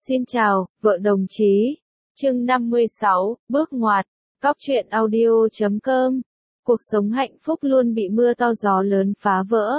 Xin chào, vợ đồng chí. Chương 56, bước ngoặt. Cóc truyện audio.com. Cuộc sống hạnh phúc luôn bị mưa to gió lớn phá vỡ.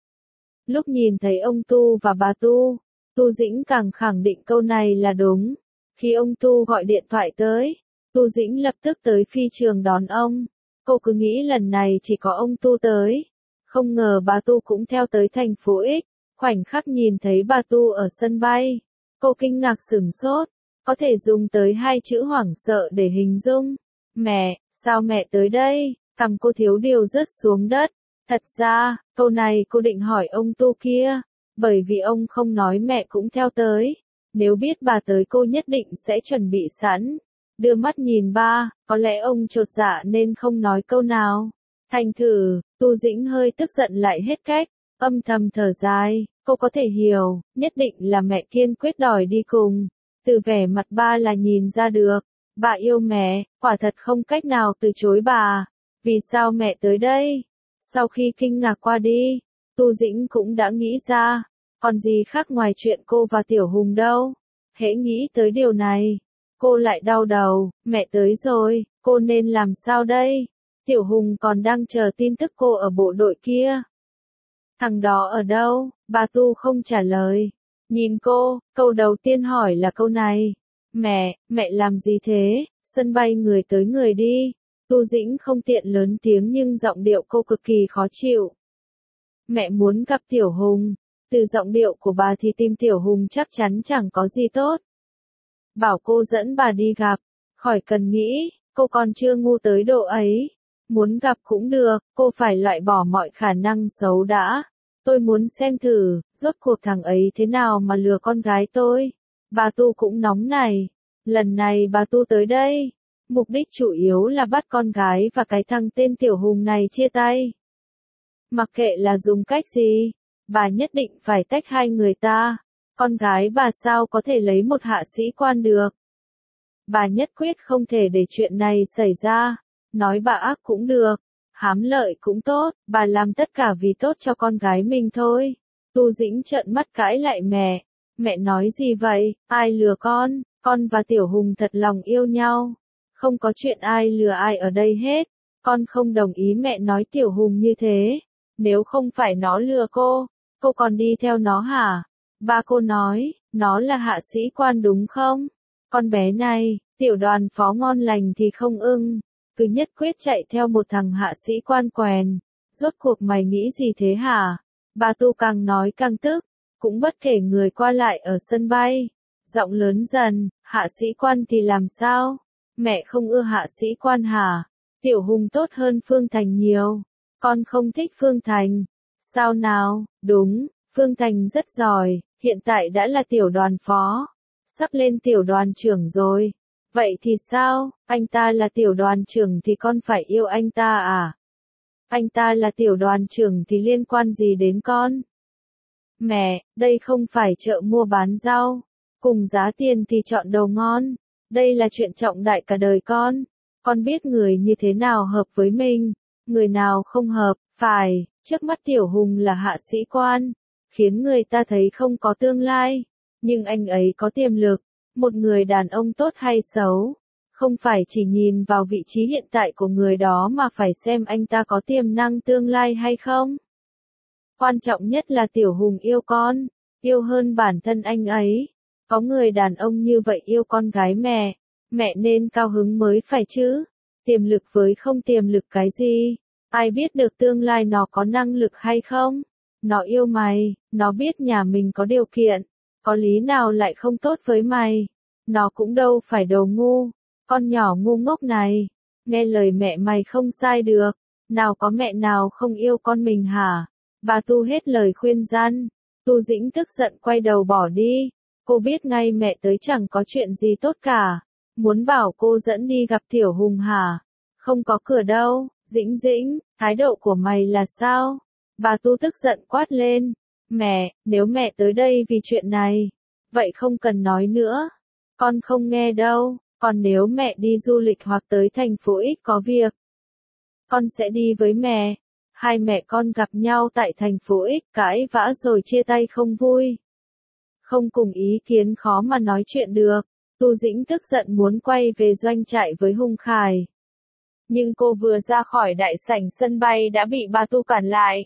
Lúc nhìn thấy ông Tu và bà Tu, Tu Dĩnh càng khẳng định câu này là đúng. Khi ông Tu gọi điện thoại tới, Tu Dĩnh lập tức tới phi trường đón ông. Cô cứ nghĩ lần này chỉ có ông Tu tới. Không ngờ bà Tu cũng theo tới thành phố X. Khoảnh khắc nhìn thấy bà Tu ở sân bay, cô kinh ngạc sửng sốt, có thể dùng tới hai chữ hoảng sợ để hình dung. Mẹ, sao mẹ tới đây? Cằm cô thiếu điều rớt xuống đất. Thật ra, câu này cô định hỏi ông Tu kia, bởi vì ông không nói mẹ cũng theo tới. Nếu biết bà tới cô nhất định sẽ chuẩn bị sẵn. Đưa mắt nhìn ba, có lẽ ông chột dạ nên không nói câu nào. Thành thử, Tu Dĩnh hơi tức giận lại hết cách, âm thầm thở dài. Cô có thể hiểu, nhất định là mẹ kiên quyết đòi đi cùng. Từ vẻ mặt ba là nhìn ra được, bà yêu mẹ, quả thật không cách nào từ chối bà. Vì sao mẹ tới đây? Sau khi kinh ngạc qua đi, Tu Dĩnh cũng đã nghĩ ra, còn gì khác ngoài chuyện cô và Tiểu Hùng đâu. Hễ nghĩ tới điều này, cô lại đau đầu, mẹ tới rồi, cô nên làm sao đây? Tiểu Hùng còn đang chờ tin tức cô ở bộ đội kia. Thằng đó ở đâu? Bà Tu không trả lời. Nhìn cô, câu đầu tiên hỏi là câu này. Mẹ làm gì thế? Sân bay người tới người đi. Tu Dĩnh không tiện lớn tiếng nhưng giọng điệu cô cực kỳ khó chịu. Mẹ muốn gặp Tiểu Hùng. Từ giọng điệu của bà thì tim Tiểu Hùng chắc chắn chẳng có gì tốt. Bảo cô dẫn bà đi gặp. Khỏi cần nghĩ, cô còn chưa ngu tới độ ấy. Muốn gặp cũng được, cô phải loại bỏ mọi khả năng xấu đã. Tôi muốn xem thử, rốt cuộc thằng ấy thế nào mà lừa con gái tôi. Bà Tu cũng nóng này. Lần này bà Tu tới đây. Mục đích chủ yếu là bắt con gái và cái thằng tên Tiểu Hùng này chia tay. Mặc kệ là dùng cách gì, bà nhất định phải tách hai người ta. Con gái bà sao có thể lấy một hạ sĩ quan được. Bà nhất quyết không thể để chuyện này xảy ra. Nói bà ác cũng được, hám lợi cũng tốt, bà làm tất cả vì tốt cho con gái mình thôi. Tu Dĩnh trợn mắt cãi lại mẹ. Mẹ nói gì vậy, ai lừa con và Tiểu Hùng thật lòng yêu nhau. Không có chuyện ai lừa ai ở đây hết. Con không đồng ý mẹ nói Tiểu Hùng như thế. Nếu không phải nó lừa cô còn đi theo nó hả? Ba cô nói, nó là hạ sĩ quan đúng không? Con bé này, Tiểu Đoàn phó ngon lành thì không ưng. Cứ nhất quyết chạy theo một thằng hạ sĩ quan quèn. Rốt cuộc mày nghĩ gì thế hả? Bà Tu càng nói càng tức, cũng bất kể người qua lại ở sân bay. Giọng lớn dần, hạ sĩ quan thì làm sao? Mẹ không ưa hạ sĩ quan hả? Tiểu Hùng tốt hơn Phương Thành nhiều. Con không thích Phương Thành. Sao nào? Đúng, Phương Thành rất giỏi, hiện tại đã là tiểu đoàn phó. Sắp lên tiểu đoàn trưởng rồi. Vậy thì sao, anh ta là tiểu đoàn trưởng thì con phải yêu anh ta à? Anh ta là tiểu đoàn trưởng thì liên quan gì đến con? Mẹ, đây không phải chợ mua bán rau. Cùng giá tiền thì chọn đầu ngon. Đây là chuyện trọng đại cả đời con. Con biết người như thế nào hợp với mình, người nào không hợp, phải, trước mắt Tiểu Hùng là hạ sĩ quan, khiến người ta thấy không có tương lai. Nhưng anh ấy có tiềm lực. Một người đàn ông tốt hay xấu, không phải chỉ nhìn vào vị trí hiện tại của người đó mà phải xem anh ta có tiềm năng tương lai hay không. Quan trọng nhất là Tiểu Hùng yêu con, yêu hơn bản thân anh ấy. Có người đàn ông như vậy yêu con gái mẹ nên cao hứng mới phải chứ. Tiềm lực với không tiềm lực cái gì? Ai biết được tương lai nó có năng lực hay không? Nó yêu mày, nó biết nhà mình có điều kiện. Có lý nào lại không tốt với mày? Nó cũng đâu phải đồ ngu. Con nhỏ ngu ngốc này. Nghe lời mẹ mày không sai được. Nào có mẹ nào không yêu con mình hả? Bà Tu hết lời khuyên răn. Tu Dĩnh tức giận quay đầu bỏ đi. Cô biết ngay mẹ tới chẳng có chuyện gì tốt cả. Muốn bảo cô dẫn đi gặp Tiểu Hùng hả? Không có cửa đâu. Dĩnh, thái độ của mày là sao? Bà Tu tức giận quát lên. Mẹ, nếu mẹ tới đây vì chuyện này, vậy không cần nói nữa. Con không nghe đâu, còn nếu mẹ đi du lịch hoặc tới thành phố X có việc, con sẽ đi với mẹ. Hai mẹ con gặp nhau tại thành phố X cãi vã rồi chia tay không vui. Không cùng ý kiến khó mà nói chuyện được. Tu Dĩnh tức giận muốn quay về doanh trại với Hùng Khải. Nhưng cô vừa ra khỏi đại sảnh sân bay đã bị bà Tu cản lại.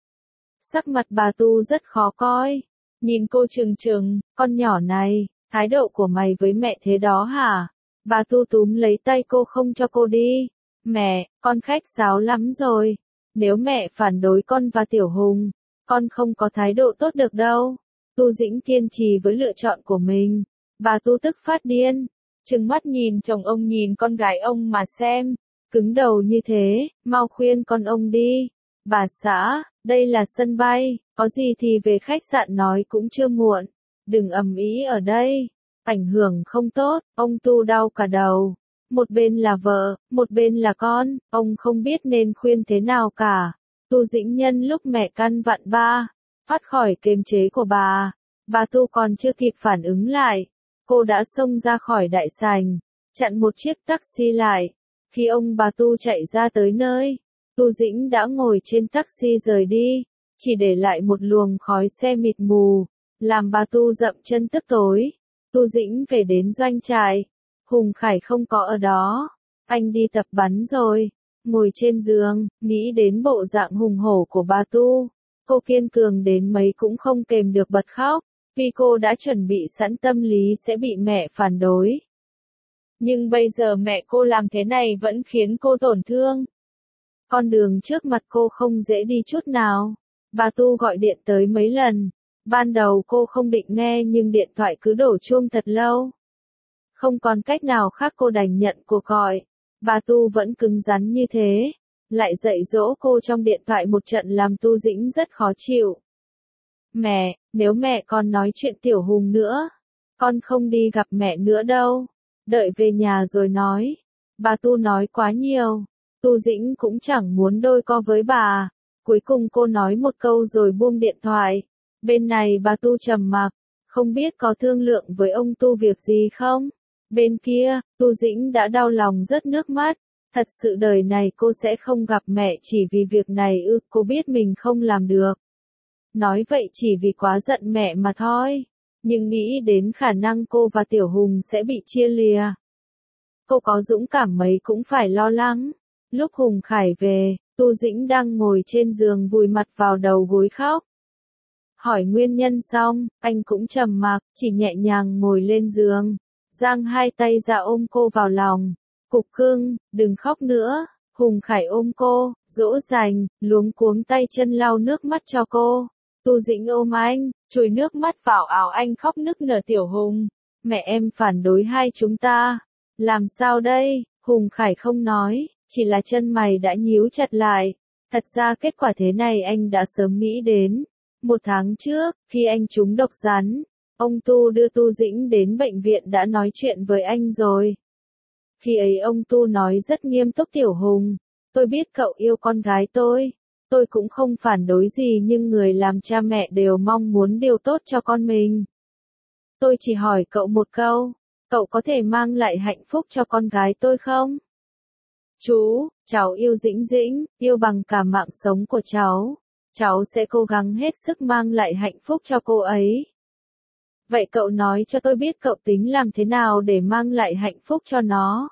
Sắc mặt bà Tu rất khó coi. Nhìn cô trừng trừng, con nhỏ này, thái độ của mày với mẹ thế đó hả? Bà Tu túm lấy tay cô không cho cô đi. Mẹ, con khách sáo lắm rồi. Nếu mẹ phản đối con và Tiểu Hùng, con không có thái độ tốt được đâu. Tu Dĩnh kiên trì với lựa chọn của mình. Bà Tu tức phát điên. Trừng mắt nhìn chồng ông nhìn con gái ông mà xem. Cứng đầu như thế, mau khuyên con ông đi. Bà xã, đây là sân bay, có gì thì về khách sạn nói cũng chưa muộn. Đừng ầm ĩ ở đây. Ảnh hưởng không tốt, ông Tu đau cả đầu. Một bên là vợ, một bên là con, ông không biết nên khuyên thế nào cả. Tu Dĩnh nhân lúc mẹ căn vặn ba, thoát khỏi kiềm chế của bà Tu còn chưa kịp phản ứng lại. Cô đã xông ra khỏi đại sảnh, chặn một chiếc taxi lại. Khi ông bà Tu chạy ra tới nơi, Tu Dĩnh đã ngồi trên taxi rời đi, chỉ để lại một luồng khói xe mịt mù, làm bà Tu dậm chân tức tối. Tu Dĩnh về đến doanh trại, Hùng Khải không có ở đó, anh đi tập bắn rồi. Ngồi trên giường, nghĩ đến bộ dạng hùng hổ của bà Tu, cô kiên cường đến mấy cũng không kềm được bật khóc, vì cô đã chuẩn bị sẵn tâm lý sẽ bị mẹ phản đối. Nhưng bây giờ mẹ cô làm thế này vẫn khiến cô tổn thương. Con đường trước mặt cô không dễ đi chút nào. Bà Tu gọi điện tới mấy lần. Ban đầu cô không định nghe nhưng điện thoại cứ đổ chuông thật lâu. Không còn cách nào khác cô đành nhận cuộc gọi. Bà Tu vẫn cứng rắn như thế. Lại dạy dỗ cô trong điện thoại một trận làm Tu Dĩnh rất khó chịu. Mẹ, nếu mẹ còn nói chuyện Tiểu Hùng nữa, con không đi gặp mẹ nữa đâu. Đợi về nhà rồi nói. Bà Tu nói quá nhiều. Tu Dĩnh cũng chẳng muốn đôi co với bà. Cuối cùng cô nói một câu rồi buông điện thoại. Bên này bà Tu trầm mặc, không biết có thương lượng với ông Tu việc gì không? Bên kia, Tu Dĩnh đã đau lòng rớt nước mắt. Thật sự đời này cô sẽ không gặp mẹ chỉ vì việc này ư, cô biết mình không làm được. Nói vậy chỉ vì quá giận mẹ mà thôi. Nhưng nghĩ đến khả năng cô và Tiểu Hùng sẽ bị chia lìa. Cô có dũng cảm mấy cũng phải lo lắng. Lúc Hùng Khải về, Tu Dĩnh đang ngồi trên giường vùi mặt vào đầu gối khóc. Hỏi nguyên nhân xong, anh cũng trầm mặc, chỉ nhẹ nhàng ngồi lên giường, giang hai tay ra ôm cô vào lòng. Cục cưng, đừng khóc nữa. Hùng Khải ôm cô, dỗ dành, luống cuống tay chân lau nước mắt cho cô. Tu Dĩnh ôm anh, chùi nước mắt vào áo anh khóc nức nở. Tiểu Hùng, mẹ em phản đối hai chúng ta. Làm sao đây? Hùng Khải không nói, chỉ là chân mày đã nhíu chặt lại. Thật ra kết quả thế này anh đã sớm nghĩ đến. Một tháng trước, khi anh trúng độc rắn, ông Tu đưa Tu Dĩnh đến bệnh viện đã nói chuyện với anh rồi. Khi ấy ông Tu nói rất nghiêm túc. Tiểu Hùng, tôi biết cậu yêu con gái tôi cũng không phản đối gì nhưng người làm cha mẹ đều mong muốn điều tốt cho con mình. Tôi chỉ hỏi cậu một câu, cậu có thể mang lại hạnh phúc cho con gái tôi không? Chú, cháu yêu Dĩnh Dĩnh, yêu bằng cả mạng sống của cháu. Cháu sẽ cố gắng hết sức mang lại hạnh phúc cho cô ấy. Vậy cậu nói cho tôi biết cậu tính làm thế nào để mang lại hạnh phúc cho nó.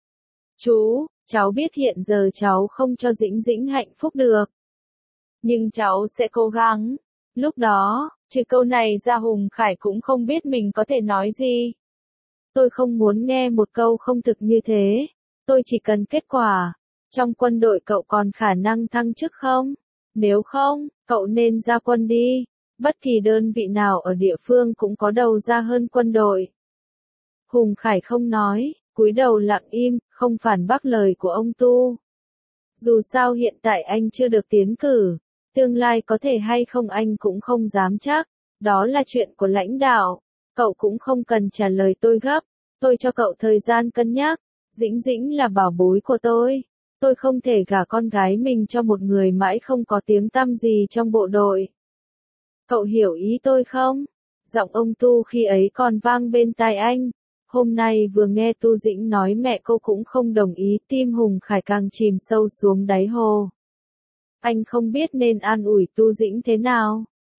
Chú, cháu biết hiện giờ cháu không cho Dĩnh Dĩnh hạnh phúc được. Nhưng cháu sẽ cố gắng. Lúc đó, trừ câu này ra Hùng Khải cũng không biết mình có thể nói gì. Tôi không muốn nghe một câu không thực như thế. Tôi chỉ cần kết quả. Trong quân đội cậu còn khả năng thăng chức không? Nếu không, cậu nên ra quân đi. Bất kỳ đơn vị nào ở địa phương cũng có đầu ra hơn quân đội. Hùng Khải không nói, cúi đầu lặng im, không phản bác lời của ông Tu. Dù sao hiện tại anh chưa được tiến cử, tương lai có thể hay không anh cũng không dám chắc, đó là chuyện của lãnh đạo, cậu cũng không cần trả lời tôi gấp, tôi cho cậu thời gian cân nhắc, Dĩnh Dĩnh là bảo bối của tôi không thể gả con gái mình cho một người mãi không có tiếng tăm gì trong bộ đội. Cậu hiểu ý tôi không? Giọng ông Tu khi ấy còn vang bên tai anh. Hôm nay vừa nghe Tu Dĩnh nói mẹ cô cũng không đồng ý, tim Hùng Khải càng chìm sâu xuống đáy hồ. Anh không biết nên an ủi Tu Dĩnh thế nào.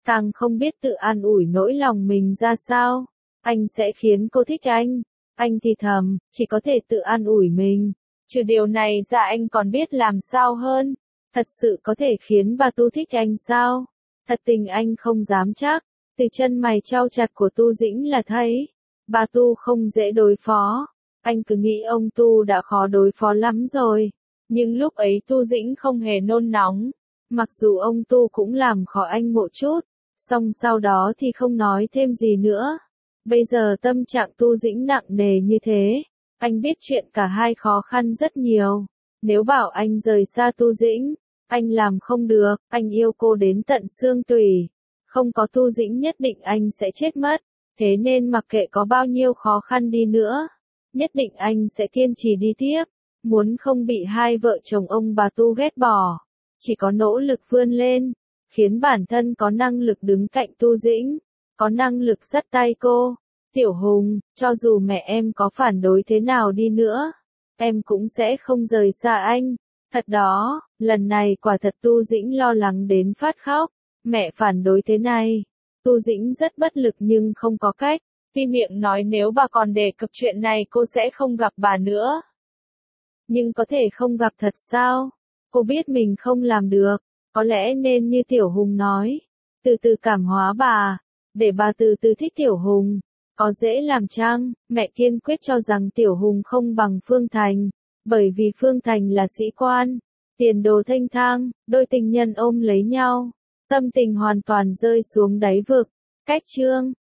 càng không biết tự an ủi nỗi lòng mình ra sao. Anh sẽ khiến cô thích anh thì thầm, chỉ có thể tự an ủi mình. Trừ điều này ra anh còn biết làm sao hơn. Thật sự có thể khiến bà Tu thích anh sao? Thật tình anh không dám chắc. Từ chân mày chau chặt của Tu Dĩnh là thấy. Bà Tu không dễ đối phó. Anh cứ nghĩ ông Tu đã khó đối phó lắm rồi. Nhưng lúc ấy Tu Dĩnh không hề nôn nóng. Mặc dù ông Tu cũng làm khó anh một chút. Xong sau đó thì không nói thêm gì nữa. Bây giờ tâm trạng Tu Dĩnh nặng nề như thế. Anh biết chuyện cả hai khó khăn rất nhiều. Nếu bảo anh rời xa Tu Dĩnh, anh làm không được, anh yêu cô đến tận xương tủy. Không có Tu Dĩnh nhất định anh sẽ chết mất. Thế nên mặc kệ có bao nhiêu khó khăn đi nữa, nhất định anh sẽ kiên trì đi tiếp. Muốn không bị hai vợ chồng ông bà Tu ghét bỏ, chỉ có nỗ lực vươn lên, khiến bản thân có năng lực đứng cạnh Tu Dĩnh, có năng lực dắt tay cô. Tiểu Hùng, cho dù mẹ em có phản đối thế nào đi nữa, em cũng sẽ không rời xa anh. Thật đó, lần này quả thật Tu Dĩnh lo lắng đến phát khóc. Mẹ phản đối thế này. Tu Dĩnh rất bất lực nhưng không có cách. Tuy miệng nói nếu bà còn đề cập chuyện này cô sẽ không gặp bà nữa. Nhưng có thể không gặp thật sao? Cô biết mình không làm được. Có lẽ nên như Tiểu Hùng nói. Từ từ cảm hóa bà. Để bà từ từ thích Tiểu Hùng. Có dễ làm chăng? Mẹ kiên quyết cho rằng Tiểu Hùng không bằng Phương Thành. Bởi vì Phương Thành là sĩ quan. Tiền đồ thênh thang, đôi tình nhân ôm lấy nhau. Tâm tình hoàn toàn rơi xuống đáy vực. Cách chương